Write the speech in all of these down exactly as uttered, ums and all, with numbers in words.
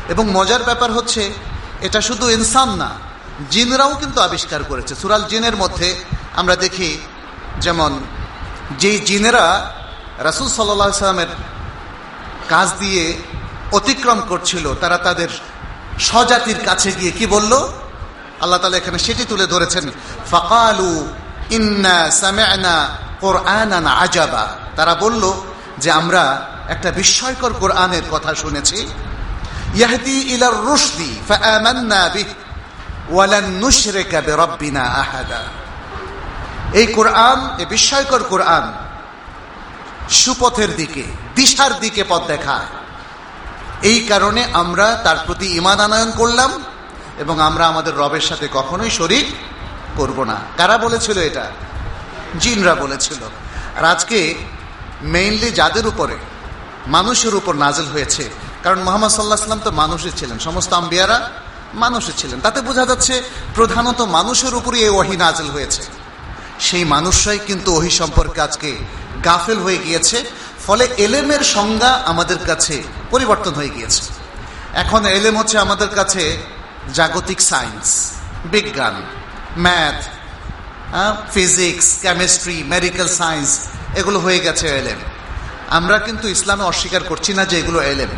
এবং মজার ব্যাপার হচ্ছে এটা শুধু ইনসান না, জিনরাও কিন্তু আবিষ্কার করেছে। সূরা জিনের মধ্যে আমরা দেখি যেমন যেই জিনেরা রাসূল সাল্লাল্লাহু আলাইহি ওয়াসাল্লামের কাজ দিয়ে অতিক্রম করছিল, তারা তাদের স্বজাতির কাছে গিয়ে কি বলল, আল্লাহ তাআলা এখানে সেটি তুলে ধরেছেন, ফাকালু ইন্না সামি'না কুরআনান আজাবা। তারা বলল যে আমরা একটা বিস্ময়কর কোরআনের কথা শুনেছি, ইয়াহদি ইলার রুশদি ফাআমান্না বিহি ওয়ালান নুশরিকা বিরাব্বিনা আহাদা। এই কোরআন, এই বিস্ময়কর কোরআন সুপথের দিকে, দিশার দিকে পথ দেখায়। এই কারণে আমরা তার প্রতি ঈমান আনয়ন করলাম এবং আমরা আমাদের রবের সাথে কখনোই শরীক করব না। কারা বলেছিল এটা? জিনরা বলেছিল। আর আজকে মেইনলি যাদের উপরে, মানুষের উপর নাজিল হয়েছে, কারণ মুহাম্মদ সাল্লাল্লাহু আলাইহি ওয়াসাল্লাম তো মানুষই ছিলেন, সমস্ত আম্বিয়ারা মানুষই ছিলেন, তাতে বোঝা যাচ্ছে প্রধানত মানুষের উপরই এই ওহী নাজিল হয়েছে। সেই মানুষরাই কিন্তু ওহী সম্পর্কে আজকে গাফেল হয়ে গিয়েছে, ফলে এলেমের সংজ্ঞা আমাদের কাছে পরিবর্তন হয়ে গিয়েছে। এখন এলেম হচ্ছে আমাদের কাছে জাগতিক সায়েন্স, বিজ্ঞান, math, physics, chemistry, medical science, এগুলো হয়ে গেছে এলেম। আমরা কিন্তু ইসলামে অস্বীকার করছি না যে এগুলো এলেম।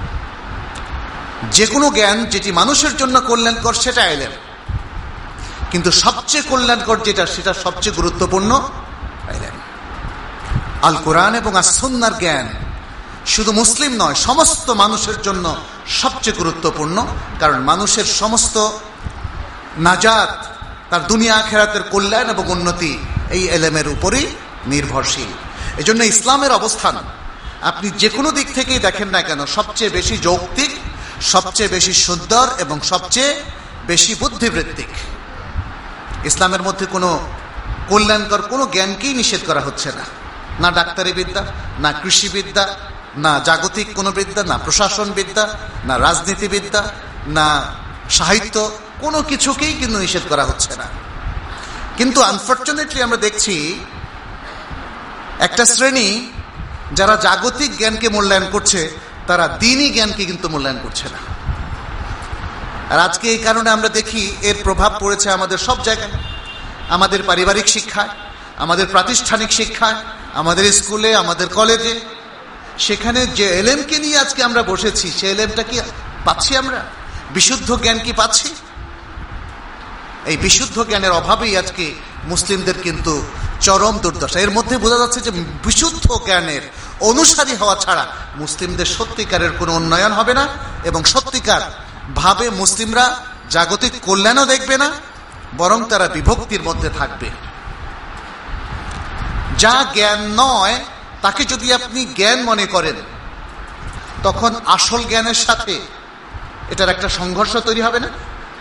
যে কোনো জ্ঞান যেটি মানুষের জন্য কল্যাণকর সেটা এলেম, কিন্তু সবচেয়ে কল্যাণকর যেটা, সেটা সবচেয়ে গুরুত্বপূর্ণ এলেম। আল কোরআন এবং আস সুন্নাহর জ্ঞান শুধু মুসলিম নয়, সমস্ত মানুষের জন্য সবচেয়ে গুরুত্বপূর্ণ, কারণ মানুষের সমস্ত নাজাত, তার দুনিয়া আখিরাতের কল্যাণ এবং উন্নতি এই এলেমের উপরই নির্ভরশীল। এজন্য ইসলামের অবস্থান আপনি যে কোনো দিক থেকেই দেখেন না কেন, সবচেয়ে বেশি যৌক্তিক, সবচেয়ে বেশি সুন্দর এবং সবচেয়ে বেশি বুদ্ধিবৃত্তিক। ইসলামের মধ্যে কোনো কল্যাণকর কোনো জ্ঞানকেই নিষেধ করা হচ্ছে না, না ডাক্তারি বিদ্যা, না কৃষিবিদ্যা, না জাগতিক কোনো বিদ্যা, না প্রশাসন বিদ্যা, না রাজনীতিবিদ্যা, না সাহিত্য, কোনো কিছুকেই কিন্তু নিষেধ করা হচ্ছে না। কিন্তু আনফরচুনেটলি আমরা দেখছি একটা শ্রেণী যারা জাগতিক জ্ঞানকে মূল্যায়ন করছে, তারা দ্বীনি জ্ঞানকে কিন্তু মূল্যায়ন করছে না। আর আজকে এই কারণে আমরা দেখি এর প্রভাব পড়েছে আমাদের সব জায়গায়, আমাদের পারিবারিক শিক্ষায়, আমাদের প্রাতিষ্ঠানিক শিক্ষায়, আমাদের স্কুলে, আমাদের কলেজে। সেখানে যে এলেমকে নিয়ে আজকে আমরা বসেছি, সে এলেমটা কি পাচ্ছি আমরা? বিশুদ্ধ জ্ঞান কি পাচ্ছি? এই বিশুদ্ধ জ্ঞানের অভাবেই আজকে মুসলিমদের কিন্তু চরম দুর্দশা। এর মধ্যে বোঝা যাচ্ছে যে বিশুদ্ধ জ্ঞানের অনুসারী হওয়া ছাড়া মুসলিমদের সত্যিকারের কোনো উন্নয়ন হবে না, এবং সত্যিকার ভাবে মুসলিমরা জাগতিক কল্যাণও দেখবে না, বরং তারা বিভক্তির মধ্যে থাকবে। যা জ্ঞান নয় তাকে যদি আপনি জ্ঞান মনে করেন, তখন আসল জ্ঞানের সাথে এটার একটা সংঘর্ষ তৈরি হবে না?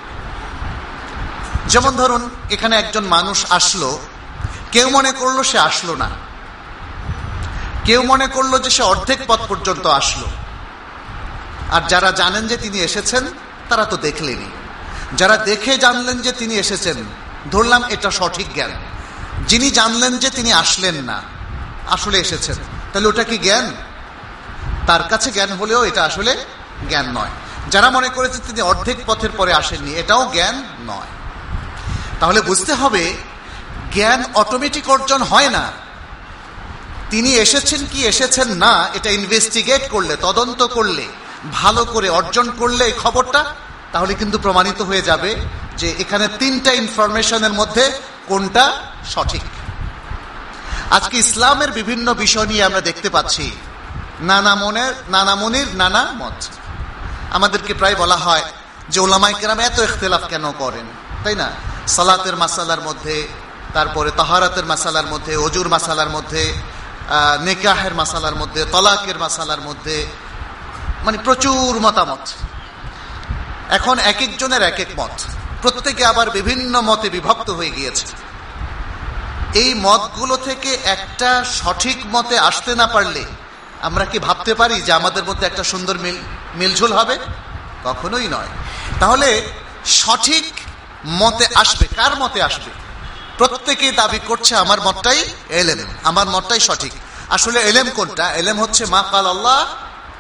যেমন ধরুন, এখানে একজন মানুষ আসলো, কেউ মনে করলো সে আসলো না, কেউ মনে করলো যে সে অর্ধেক পথ পর্যন্ত আসলো। আর যারা জানেন যে তিনি এসেছেন তারা তো দেখলেনই, যারা দেখে জানলেন যে তিনি এসেছেন, ধরলাম এটা সঠিক জ্ঞান। যিনি জানলেন যে তিনি আসলেন না, আসলে এসেছেন, তাহলে ওটা কি জ্ঞান? তার কাছে জ্ঞান হলেও এটা আসলে জ্ঞান নয়। যারা মনে করেছে তিনি অর্ধেক পথের পরে আসেননি, এটাও জ্ঞান নয়। তাহলে বুঝতে হবে জ্ঞান অটোমেটিক অর্জন হয় না। তিনি এসেছেন কি এসেছেন না, এটা ইনভেস্টিগেট করলে, তদন্ত করলে, ভালো করে অর্জন করলে এই খবরটা, তাহলে কিন্তু প্রমাণিত হয়ে যাবে যে এখানে তিনটা ইনফরমেশনের মধ্যে কোনটা সঠিক। আজকে ইসলামের বিভিন্ন বিষয় নিয়ে আমরা দেখতে পাচ্ছি নানা মনের নানা মনির নানা মত। আমাদেরকে প্রায় বলা হয় যে ওলামায়ে কেরাম এত ইখতিলাফ কেন করেন, তাই না? সালাতের মাসালার মধ্যে, তারপরে তাহারাতের মাসালার মধ্যে, ওজুর মাসালার মধ্যে, নিকাহের মাসালার মধ্যে, তলাকের মাসালার মধ্যে, মানে প্রচুর মতামত। এখন এক একজনের এক এক মত, প্রত্যেকে আবার বিভিন্ন মতে বিভক্ত হয়ে গিয়েছে। এই মতগুলো থেকে একটা সঠিক মতে আসতে না পারলে আমরা কি ভাবতে পারি যে আমাদের মধ্যে একটা সুন্দর মিল মিলঝুল হবে? কখনোই নয়। তাহলে সঠিক মতে আসবে, কার মতে আসবে? প্রত্যেকেই দাবি করছে আমার মতটাই এলেম, আমার মতটাই সঠিক। আসলে এলেম কোনটা? এলেম হচ্ছে মা কাল আল্লাহ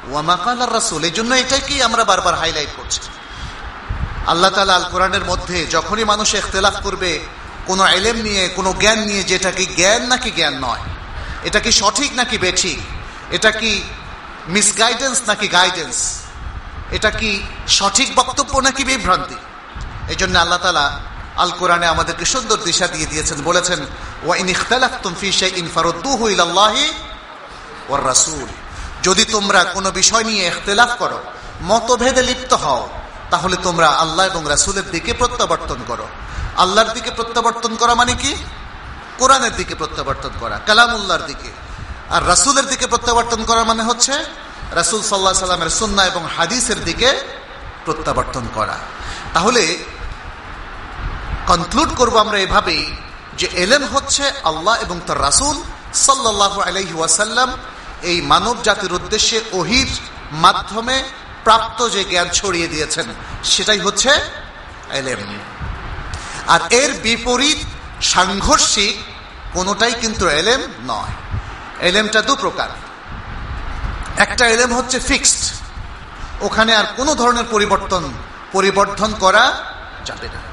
ওয়া মা ক্বালা রাসূল। এই জন্য এটাকেই আমরা বারবার হাইলাইট করছি। আল্লাহ তাআলা আল কোরআনের মধ্যে যখনই মানুষ ইখতিলাফ করবে কোনো ইলম নিয়ে, কোনো জ্ঞান নিয়ে, যেটা কি জ্ঞান নাকি জ্ঞান নয়, এটা কি সঠিক নাকি বেঠিক, এটা কি মিসগাইডেন্স নাকি গাইডেন্স, এটা কি সঠিক বক্তব্য নাকি বিভ্রান্তি, এই জন্য আল্লাহ তাআলা আল কোরআনে আমাদেরকে সুন্দর দিশা দিয়ে দিয়েছেন। বলেছেন ওয়া ইন ইখতালাফতুম ফি শাইইন ফারুদ্দুহু ইলাল্লাহি ওয়ার রাসূল। যদি তোমরা কোনো বিষয় নিয়ে ইখতিলাফ করো, মতভেদে লিপ্ত হও, তাহলে তোমরা আল্লাহ এবং রাসূলের দিকে প্রত্যাবর্তন করো। আল্লাহর দিকে প্রত্যাবর্তন করা মানে কি? কোরআনের দিকে প্রত্যাবর্তন করা, কালামুল্লাহর দিকে। আর রাসূলের দিকে প্রত্যাবর্তন করা মানে হচ্ছে রাসূল সাল্লাল্লাহু আলাইহি সাল্লামের সুন্নাহ এবং হাদিসের দিকে প্রত্যাবর্তন করা। তাহলে কনক্লুড করব আমরা এভাবেই যে ইলম হচ্ছে আল্লাহ এবং তার রাসূল সাল্লাল্লাহু আলাইহি ওয়াসাল্লাম এই মানব জাতির উদ্দেশ্যে ওহীর মাধ্যমে প্রাপ্ত যে জ্ঞান ছড়িয়ে দিয়েছেন, সেটাই হচ্ছে ইলম। আর এর বিপরীত সাংঘর্ষিক কোনোটাই কিন্তু ইলম নয়। ইলমটা দু প্রকার। একটা ইলম হচ্ছে ফিক্সড, ওখানে আর কোনো ধরনের পরিবর্তন পরিবর্ধন করা যাবে না।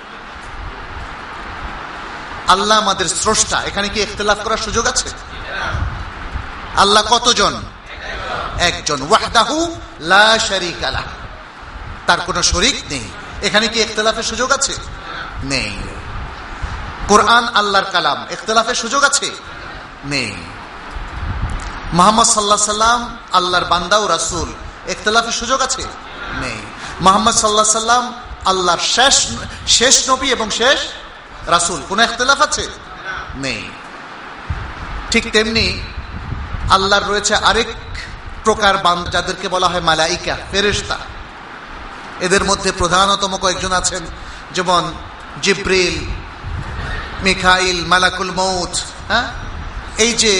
আল্লাহ আমাদের স্রষ্টা, এখানে কি ইখতিলাফ করার সুযোগ আছে? আল্লাহ কতজন? একজন। ওয়াহদাহু লা শারীকা লাহ, তার কোনো শরীক নেই। এখানে কি ইখতিলাফের সুযোগ আছে? নেই। কোরআন আল্লাহর কালাম, ইখতিলাফের সুযোগ আছে? নেই। মুহাম্মদ সাল্লাল্লাহু আলাইহি সাল্লাম আল্লাহর বান্দা ও রাসূল, ইখতিলাফের সুযোগ আছে? নেই। মুহাম্মদ সাল্লাল্লাহু আলাইহি সাল্লাম আল্লাহর শেষ শেষ নবী এবং শেষ রাসূল, কোনো ইখতিলাফ আছে? নেই। ঠিক তেমনি আল্লাহর রয়েছে আরেক প্রকার বান্দা, যাদেরকে বলা হয় মালাইকা, ফেরেশতা। এদের মধ্যে প্রধানতম কয়েকজন আছেন, যেমন জিব্রিল, মিকাইল, মালাকুল মউত, হ্যাঁ, এই যে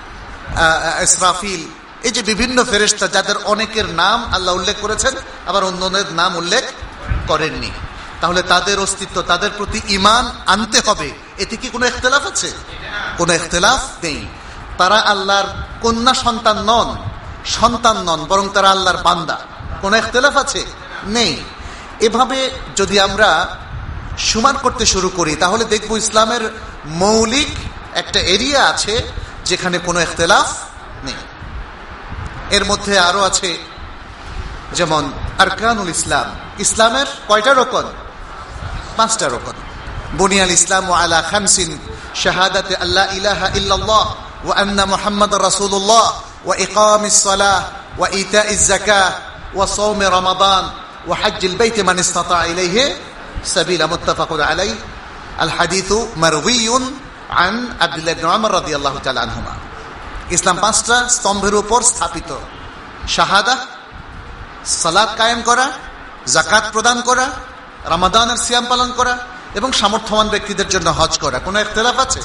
ইসরাফিল, এই যে বিভিন্ন ফেরেশতা, যাদের অনেকের নাম আল্লাহ উল্লেখ করেছেন, আবার অন্যদের নাম উল্লেখ করেননি। তাহলে তাদের অস্তিত্ব, তাদের প্রতি ঈমান আনতে হবে। এতে কি কোনো ইখতিলাফ আছে? কোনো ইখতিলাফ নেই। তারা আল্লাহর কন্যা সন্তান নন, সন্তান নন, বরং তারা আল্লাহর বান্দা। কোনো ইখতিলাফ আছে? নেই। এভাবে যদি আমরা সুমান করতে শুরু করি, তাহলে দেখব ইসলামের মৌলিক একটা এরিয়া আছে যেখানে কোনো ইখতিলাফ নেই। এর মধ্যে আরো আছে, যেমন আরকানুল ইসলাম। ইসলামের কয়টা রকম? পাঁচটা রকম। বুনিয়াল ইসলাম আলা খামসিন, শাহাদাতে আল্লা ইলাহা ইল্লাল্লাহ ওয়া আন্না মুহাম্মাদুর রাসূলুল্লাহ ওয়া ইকামিস সালাহ ওয়া ইতাইজ যাকাহ ওয়া সাওম রমাদান ওয়া হজ্জিল বাইত মান ইসতাতা ইলাইহি সাবিলা, মুত্তাফাকুন আলাইহি। আল হাদিসু মারউইয়ুন আন আব্দুল্লাহ ইবনে উমর রাদিয়াল্লাহু তাআলা আনহুমা। ইসলাম পাঁচটা স্তম্ভের উপর স্থাপিত। শাহাদা, সালাত কায়েম করা, যাকাত প্রদান করা, রমাদানের সিয়াম পালন করা এবং সামর্থ্যবান ব্যক্তিদের জন্য হজ করা। কোনো ইখতিলাফ আছে?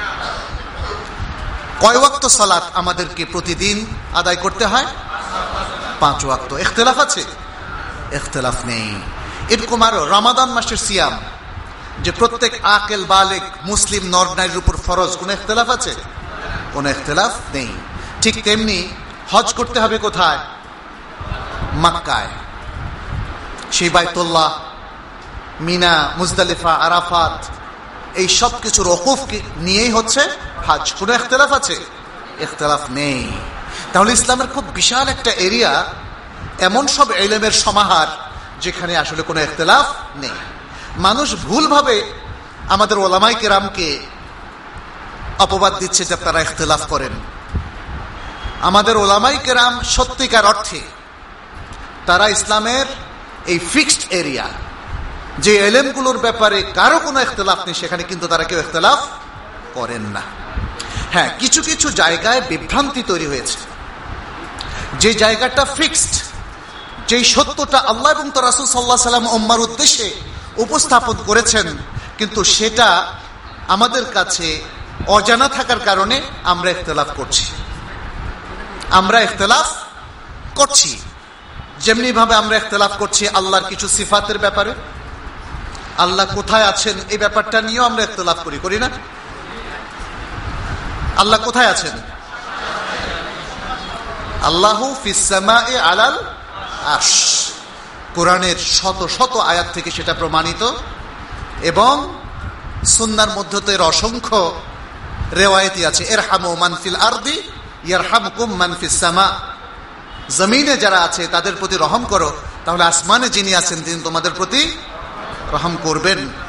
কয় ওয়াক্ত সালাত আমাদেরকে প্রতিদিন আদায় করতে হয়? পাঁচ ওয়াক্ত। ইখতিলাফ আছে? ইখতিলাফ নেই। এরকম আরো রমাদান মাসের সিয়াম, যে প্রত্যেক আকেল বালেক মুসলিম নর নারীর উপর ফরজ। কোনো ইখতিলাফ আছে? কোনো ইখতিলাফ নেই। ঠিক তেমনি হজ করতে হবে কোথায়? মক্কায়। সেই বাইতুল্লাহ, মিনা, মুজদালিফা, আরাফাত, এই সব কিছুর ওকুফ নিয়েই হচ্ছে হজ। কোনো ইখতিলাফ আছে? ইখতিলাফ নেই। তাহলে ইসলামের খুব বিশাল একটা এরিয়া, এমন সব ইলমের সমাহার যেখানে আসলে কোনো ইখতিলাফ নেই। মানুষ ভুলভাবে আমাদের ওলামায়ে কেরামকে অপবাদ দিচ্ছে যে তারা ইখতিলাফ করেন। আমাদের ওলামায়ে কেরাম সত্যিকার অর্থে তারা ইসলামের এই ফিক্সড এরিয়া, যে ইলমগুলোর ব্যাপারে কারো কোনো ইখতিলাফ নেই, সেখানে কিন্তু তারা কেউ ইখতিলাফ করেন না। হ্যাঁ, কিছু কিছু জায়গায় বিভ্রান্তি তৈরি হয়েছে। যে জায়গাটা ফিক্সড, যেই সত্যটা আল্লাহ এবং তার রাসূল সাল্লাল্লাহু আলাইহি ওয়াসাল্লাম উম্মার উদ্দেশ্যে উপস্থাপন করেছেন, কিন্তু সেটা আমাদের কাছে অজানা থাকার কারণে আমরা ইখতিলাফ করছি আমরা ইখতিলাফ করছি যেমনি ভাবে আমরা ইখতিলাফ করছি আল্লাহর কিছু সিফাতের ব্যাপারে। আল্লাহ কোথায় আছেন এই ব্যাপারটা নিয়েও আমরা ইখতিলাফ করি করি না? আল্লাহ কোথায় আছেন? আল্লাহু ফিস সামাই আলাল আরশ। কোরআনের শত শত আয়াত থেকে সেটা প্রমাণিত, এবং সুন্নাহর মধ্যে তো এর অসংখ্য রিওয়ায়াতি আছে। ইরহামু মান ফিল আরদি ইয়ারহামকুম মান ফিস সামা। জমিনে যারা আছে তাদের প্রতি রহম করো, তাহলে আসমানে যিনি আছেন তিনি তোমাদের প্রতি রহম করবেন।